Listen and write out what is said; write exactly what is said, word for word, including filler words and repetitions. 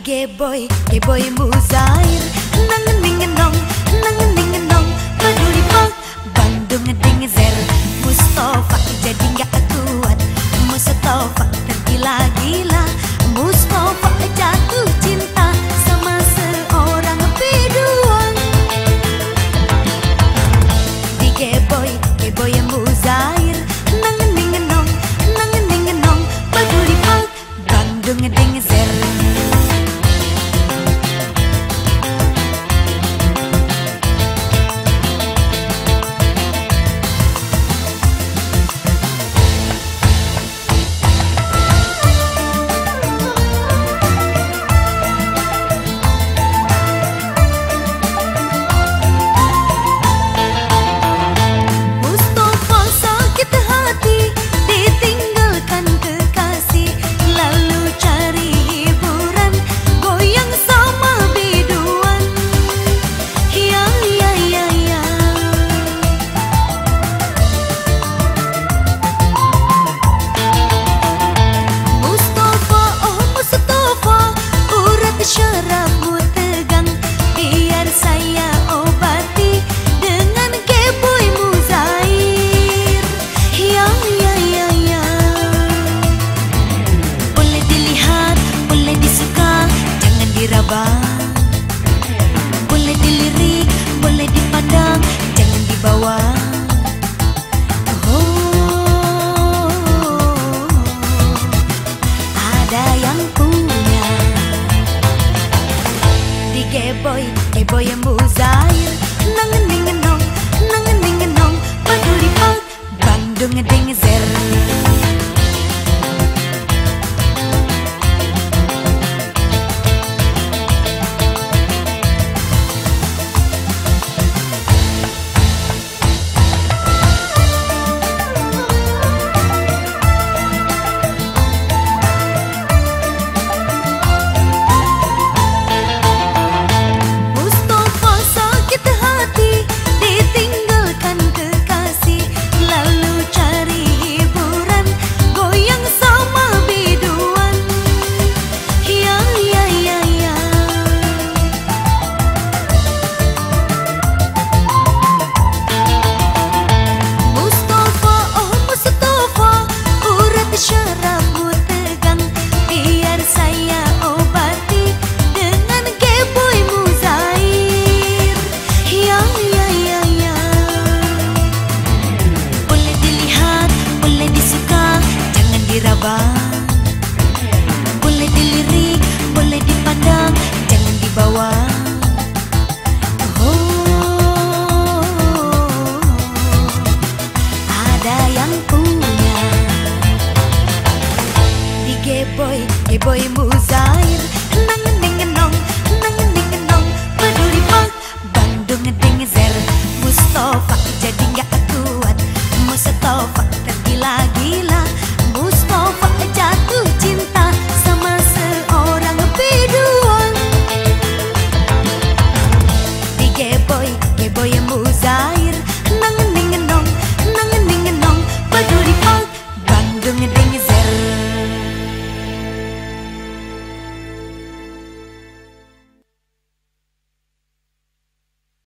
G-boy, G-boy Muzair, nangening nong, nangening nong, peduli pang, Bandung ngeding zer, Mustafa jadi nggak kuat, Mustafa tergila-gila, Mustafa jatuh cinta sama seorang biduan. Di G-boy, G-boy Muzair, nangening nong, nangening nong, peduli pang, Bandung ngeding zer. Syarafmu tegang, biar saya obati dengan G-boy Muzair. Ya, ya, ya, ya. Boleh dilihat, boleh disuka, jangan diraba. Boleh dilirik, boleh dipandang, jangan dibawa. Oh, ada yang punya. G-boy, G-boy Muzair, nangening nong, nangening nong, peduli pang, Bandung ngeding zer. Syarafmu tegang, biar saya obati dengan G-boy Muzair. Ya, ya, ya, ya. Boleh dilihat, boleh disuka, jangan diraba. Boleh dilirik, boleh dipandang, jangan dibawa. Oh, ada yang punya. G-boy, G-boy Muzair, nangening nong, nangening nong, peduli pang, Bandung ngeding zer. Mustafa jadi nggak kuat, Mustafa tergila-gila, Mustafa jatuh cinta sama seorang biduan. Di G-boy, G-boy Muzair.